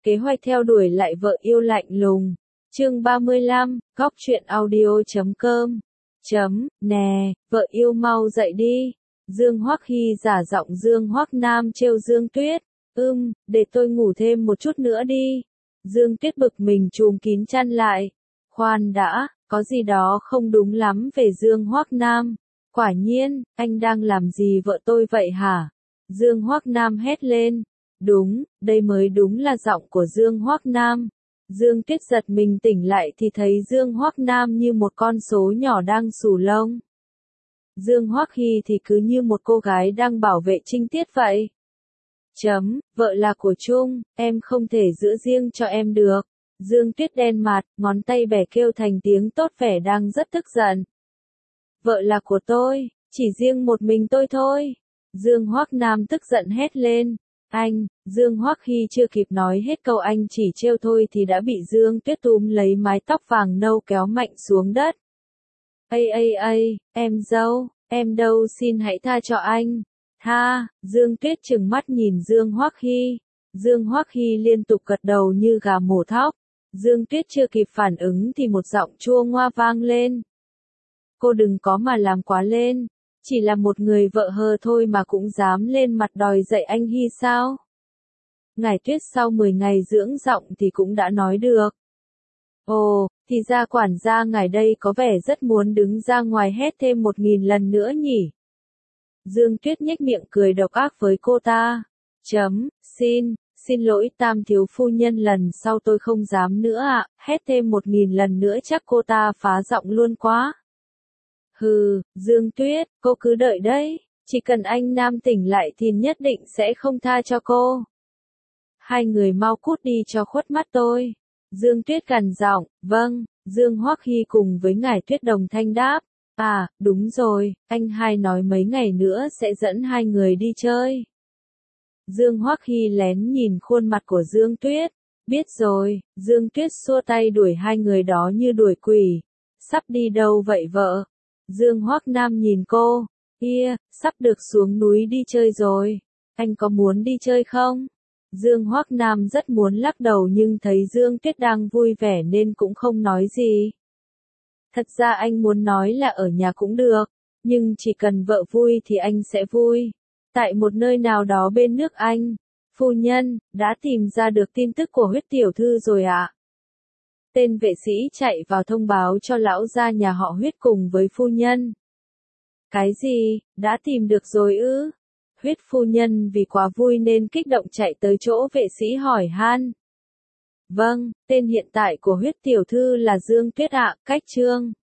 Kế hoạch theo đuổi lại vợ yêu lạnh lùng. Chương 35, góc truyện audio.com. Nè, vợ yêu mau dậy đi. Dương Hoắc Hy giả giọng Dương Hoắc Nam trêu Dương Tuyết. Để tôi ngủ thêm một chút nữa đi. Dương Tuyết bực mình chùm kín chăn lại. Khoan đã, có gì đó không đúng lắm về Dương Hoắc Nam. Quả nhiên, anh đang làm gì vợ tôi vậy hả? Dương Hoắc Nam hét lên. Đúng, đây mới đúng là giọng của Dương Hoắc Nam. Dương Tuyết giật mình tỉnh lại thì thấy Dương Hoắc Nam như một con số nhỏ đang xù lông. Dương Hoắc Hy thì cứ như một cô gái đang bảo vệ trinh tiết vậy. Vợ là của chung, em không thể giữ riêng cho em được. Dương Tuyết đen mặt, ngón tay bẻ kêu thành tiếng tốt vẻ đang rất tức giận. Vợ là của tôi, chỉ riêng một mình tôi thôi. Dương Hoắc Nam tức giận hét lên. Anh, Dương Hoắc Hy chưa kịp nói hết câu anh chỉ trêu thôi thì đã bị Dương Tuyết túm lấy mái tóc vàng nâu kéo mạnh xuống đất. Em dâu, em đâu xin hãy tha cho anh. Tha, Dương Tuyết trừng mắt nhìn Dương Hoắc Hy. Dương Hoắc Hy liên tục gật đầu như gà mổ thóc. Dương Tuyết chưa kịp phản ứng thì một giọng chua ngoa vang lên. Cô đừng có mà làm quá lên. Chỉ là một người vợ hờ thôi mà cũng dám lên mặt đòi dạy anh Hy sao? Ngải Tuyết sau 10 ngày dưỡng giọng thì cũng đã nói được. Ồ, thì ra quản gia ngài đây có vẻ rất muốn đứng ra ngoài hét thêm 1000 lần nữa nhỉ? Dương Tuyết nhếch miệng cười độc ác với cô ta. Xin lỗi Tam thiếu phu nhân, lần sau tôi không dám nữa ạ, hét thêm 1000 lần nữa chắc cô ta phá giọng luôn quá. Hừ, Dương Tuyết, cô cứ đợi đấy, chỉ cần anh Nam tỉnh lại thì nhất định sẽ không tha cho cô. Hai người mau cút đi cho khuất mắt tôi. Dương Tuyết gằn giọng. Vâng. Dương Hoắc Hy cùng với Ngải Tuyết đồng thanh đáp. À, đúng rồi, anh hai nói mấy ngày nữa sẽ dẫn hai người đi chơi. Dương Hoắc Hy lén nhìn khuôn mặt của Dương Tuyết. Biết rồi, Dương Tuyết xua tay đuổi hai người đó như đuổi quỷ. Sắp đi đâu vậy vợ? Dương Hoắc Nam nhìn cô. Sắp được xuống núi đi chơi rồi. Anh có muốn đi chơi không? Dương Hoắc Nam rất muốn lắc đầu nhưng thấy Dương Tuyết đang vui vẻ nên cũng không nói gì. Thật ra anh muốn nói là ở nhà cũng được, nhưng chỉ cần vợ vui thì anh sẽ vui. Tại một nơi nào đó bên nước Anh, phu nhân, đã tìm ra được tin tức của Huyết tiểu thư rồi ạ. Tên vệ sĩ chạy vào thông báo cho lão gia nhà họ Huyết cùng với phu nhân. Cái gì, đã tìm được rồi ư? Huyết phu nhân vì quá vui nên kích động chạy tới chỗ vệ sĩ hỏi han. Vâng, tên hiện tại của Huyết tiểu thư là Dương Tuyết ạ, cách chương.